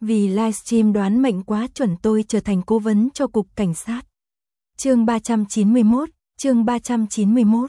Vì livestream đoán mệnh quá chuẩn tôi trở thành cố vấn cho cục cảnh sát. Chương 391, chương 391.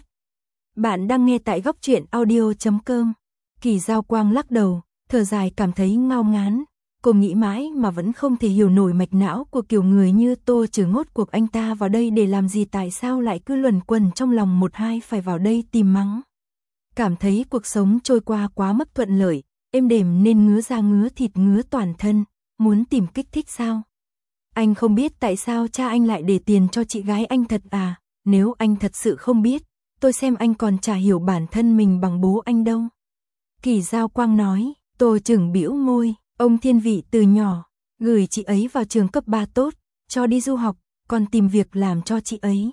Bạn đang nghe tại góc truyện audio.com. Kỳ Giao Quang lắc đầu, thở dài cảm thấy ngao ngán. Cô nghĩ mãi mà vẫn không thể hiểu nổi mạch não của kiểu người như Tô Trừ. Ngốt cuộc anh ta vào đây để làm gì, tại sao lại cứ luẩn quẩn trong lòng một hai phải vào đây tìm mắng. Cảm thấy cuộc sống trôi qua quá mức thuận lợi, êm đềm nên ngứa da ngứa thịt ngứa toàn thân, muốn tìm kích thích sao? Anh không biết tại sao cha anh lại để tiền cho chị gái anh thật à? Nếu anh thật sự không biết, tôi xem anh còn chả hiểu bản thân mình bằng bố anh đâu. Kỳ Giao Quang nói. Tô Trừng bĩu môi, ông thiên vị từ nhỏ gửi chị ấy vào trường cấp 3 tốt, cho đi du học, còn tìm việc làm cho chị ấy.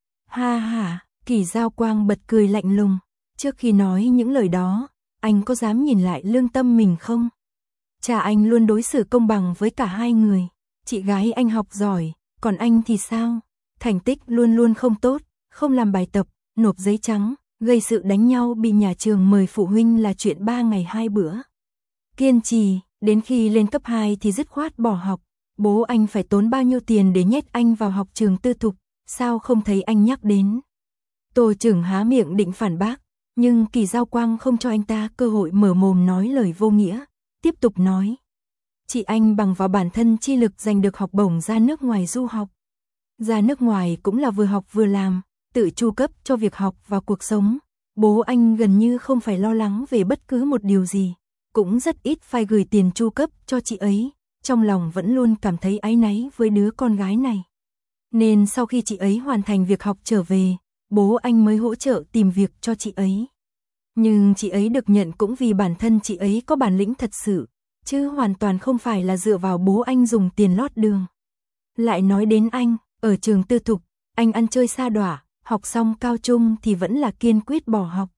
Ha ha, Kỳ Giao Quang bật cười lạnh lùng. Trước khi nói những lời đó, anh có dám nhìn lại lương tâm mình không? Cha anh luôn đối xử công bằng với cả hai người. Chị gái anh học giỏi, còn anh thì sao? Thành tích luôn luôn không tốt, không làm bài tập, nộp giấy trắng, gây sự đánh nhau bị nhà trường mời phụ huynh là chuyện 3 ngày 2 bữa. Kiên trì, đến khi lên cấp 2 thì dứt khoát bỏ học. Bố anh phải tốn bao nhiêu tiền để nhét anh vào học trường tư thục, sao không thấy anh nhắc đến? Tô Trừng há miệng định phản bác, nhưng Kỳ Giao Quang không cho anh ta cơ hội mở mồm nói lời vô nghĩa, tiếp tục nói. Chị anh bằng vào bản thân chi lực giành được học bổng ra nước ngoài du học. Ra nước ngoài cũng là vừa học vừa làm, tự chu cấp cho việc học và cuộc sống. Bố anh gần như không phải lo lắng về bất cứ một điều gì, cũng rất ít phải gửi tiền chu cấp cho chị ấy, trong lòng vẫn luôn cảm thấy áy náy với đứa con gái này. Nên sau khi chị ấy hoàn thành việc học trở về, bố anh mới hỗ trợ tìm việc cho chị ấy. Nhưng chị ấy được nhận cũng vì bản thân chị ấy có bản lĩnh thật sự, chứ hoàn toàn không phải là dựa vào bố anh dùng tiền lót đường. Lại nói đến anh, ở trường tư thục, anh ăn chơi sa đọa, học xong cao trung thì vẫn là kiên quyết bỏ học.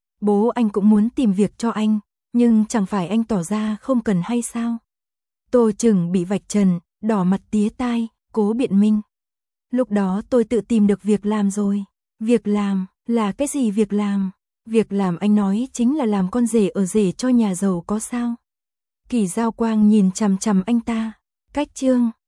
Bố anh cũng muốn tìm việc cho anh, nhưng chẳng phải anh tỏ ra không cần hay sao? Tô Trừng bị vạch trần, đỏ mặt tía tai, cố biện minh. Lúc đó tôi tự tìm được việc làm rồi. Việc làm, là cái gì việc làm? Việc làm anh nói chính là làm con rể ở rể cho nhà giàu có sao? Kỳ Giao Quang nhìn chằm chằm anh ta. Cách chương